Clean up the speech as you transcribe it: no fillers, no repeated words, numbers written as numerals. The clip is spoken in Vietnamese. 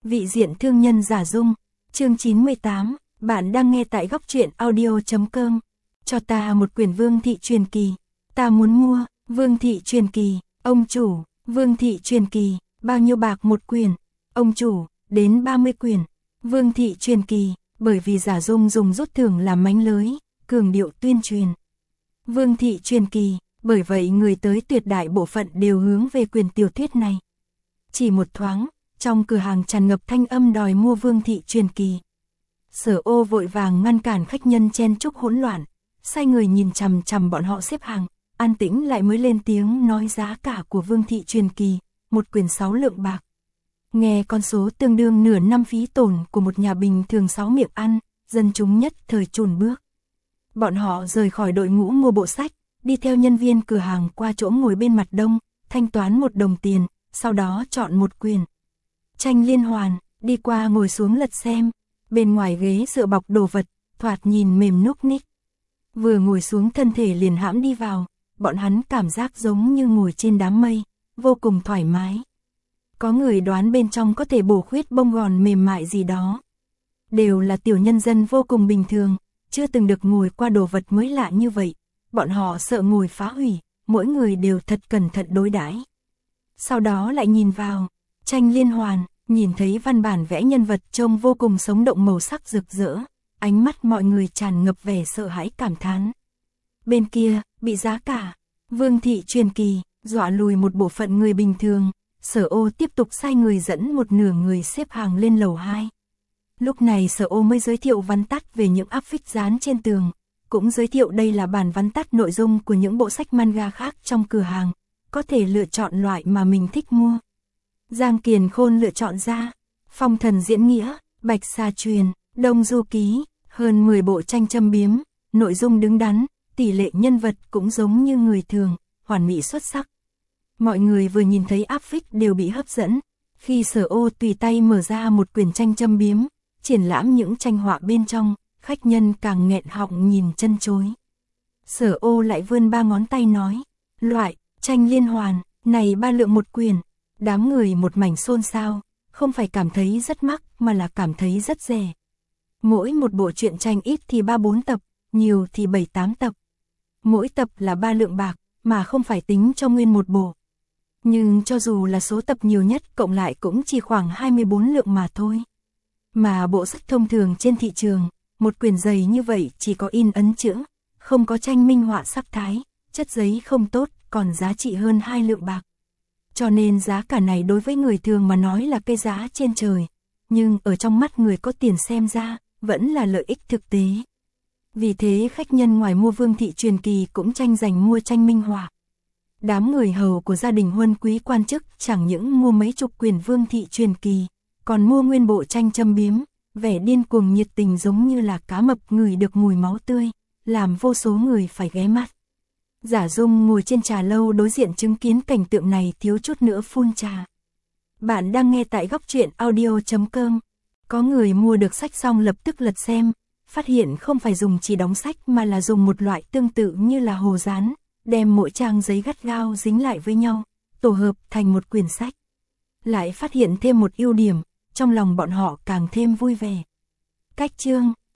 Vị diện thương nhân giả dung, chương 98, bạn đang nghe tại góc truyện audio.com. Cho ta một quyển Vương Thị Truyền Kỳ, ta muốn mua. Vương Thị Truyền Kỳ, ông chủ. Vương Thị Truyền Kỳ, bao nhiêu bạc một quyển? Ông chủ, đến 30 quyển. Vương Thị Truyền Kỳ, bởi vì giả dung dùng rút thưởng làm mánh lưới, cường điệu tuyên truyền. Vương Thị Truyền Kỳ, bởi vậy người tới tuyệt đại bộ phận đều hướng về quyển tiểu thuyết này. Chỉ một thoáng, trong cửa hàng tràn ngập thanh âm đòi mua Vương Thị Truyền Kỳ. Sở Ô vội vàng ngăn cản khách nhân chen chúc hỗn loạn, sai người nhìn chằm chằm bọn họ xếp hàng, an tĩnh lại mới lên tiếng nói giá cả của Vương Thị Truyền Kỳ, một quyển 6 lượng bạc. Nghe con số tương đương nửa năm phí tổn của một nhà bình thường 6 miệng ăn, dân chúng nhất thời chùn bước. Bọn họ rời khỏi đội ngũ mua bộ sách, đi theo nhân viên cửa hàng qua chỗ ngồi bên mặt đông, thanh toán 1 đồng tiền, sau đó chọn một quyển tranh liên hoàn, đi qua ngồi xuống lật xem. Bên ngoài ghế dựa bọc đồ vật, thoạt nhìn mềm núc ních. Vừa ngồi xuống thân thể liền hãm đi vào, bọn hắn cảm giác giống như ngồi trên đám mây, vô cùng thoải mái. Có người đoán bên trong có thể bổ khuyết bông gòn mềm mại gì đó. Đều là tiểu nhân dân vô cùng bình thường, chưa từng được ngồi qua đồ vật mới lạ như vậy. Bọn họ sợ ngồi phá hủy, mỗi người đều thật cẩn thận đối đãi. Sau đó lại nhìn vào tranh liên hoàn, nhìn thấy văn bản vẽ nhân vật trông vô cùng sống động, màu sắc rực rỡ, ánh mắt mọi người tràn ngập vẻ sợ hãi cảm thán. Bên kia, bị giá cả Vương Thị Truyền Kỳ dọa lùi một bộ phận người bình thường. Sở Ô tiếp tục sai người dẫn một nửa người xếp hàng lên lầu 2. Lúc này Sở Ô mới giới thiệu vắn tắt về những áp phích dán trên tường, cũng giới thiệu đây là bản vắn tắt nội dung của những bộ sách manga khác trong cửa hàng, có thể lựa chọn loại mà mình thích mua. Giang Kiền Khôn lựa chọn ra Phong Thần Diễn Nghĩa, Bạch Sa Truyền, Đông Du Ký, hơn 10 bộ tranh châm biếm, nội dung đứng đắn, tỷ lệ nhân vật cũng giống như người thường, hoàn mỹ xuất sắc. Mọi người vừa nhìn thấy áp phích đều bị hấp dẫn. Khi Sở Ô tùy tay mở ra một quyển tranh châm biếm, triển lãm những tranh họa bên trong, khách nhân càng nghẹn họng nhìn chân chối. Sở Ô lại vươn 3 ngón tay nói, loại tranh liên hoàn này 3 lượng một quyển. Đám người một mảnh xôn xao, không phải cảm thấy rất mắc mà là cảm thấy rất rẻ. Mỗi một bộ truyện tranh ít thì 3-4 tập, nhiều thì 7-8 tập. Mỗi tập là 3 lượng bạc, mà không phải tính cho nguyên một bộ. Nhưng cho dù là số tập nhiều nhất cộng lại cũng chỉ khoảng 24 lượng mà thôi. Mà bộ sách thông thường trên thị trường, một quyển dày như vậy chỉ có in ấn chữ, không có tranh minh họa sắc thái, chất giấy không tốt, còn giá trị hơn 2 lượng bạc. Cho nên giá cả này đối với người thường mà nói là cái giá trên trời, nhưng ở trong mắt người có tiền xem ra, vẫn là lợi ích thực tế. Vì thế khách nhân ngoài mua Vương Thị Truyền Kỳ cũng tranh giành mua tranh minh họa. Đám người hầu của gia đình huân quý quan chức chẳng những mua mấy chục quyển Vương Thị Truyền Kỳ, còn mua nguyên bộ tranh châm biếm, vẻ điên cuồng nhiệt tình giống như là cá mập ngửi được mùi máu tươi, làm vô số người phải ghé mắt. Giả Dung ngồi trên trà lâu đối diện chứng kiến cảnh tượng này thiếu chút nữa phun trà. Bạn đang nghe tại góc truyện audio.com. Có người mua được sách xong lập tức lật xem, phát hiện không phải dùng chỉ đóng sách mà là dùng một loại tương tự như là hồ dán, đem mỗi trang giấy gắt gao dính lại với nhau, tổ hợp thành một quyển sách. Lại phát hiện thêm một ưu điểm, trong lòng bọn họ càng thêm vui vẻ. Cách chương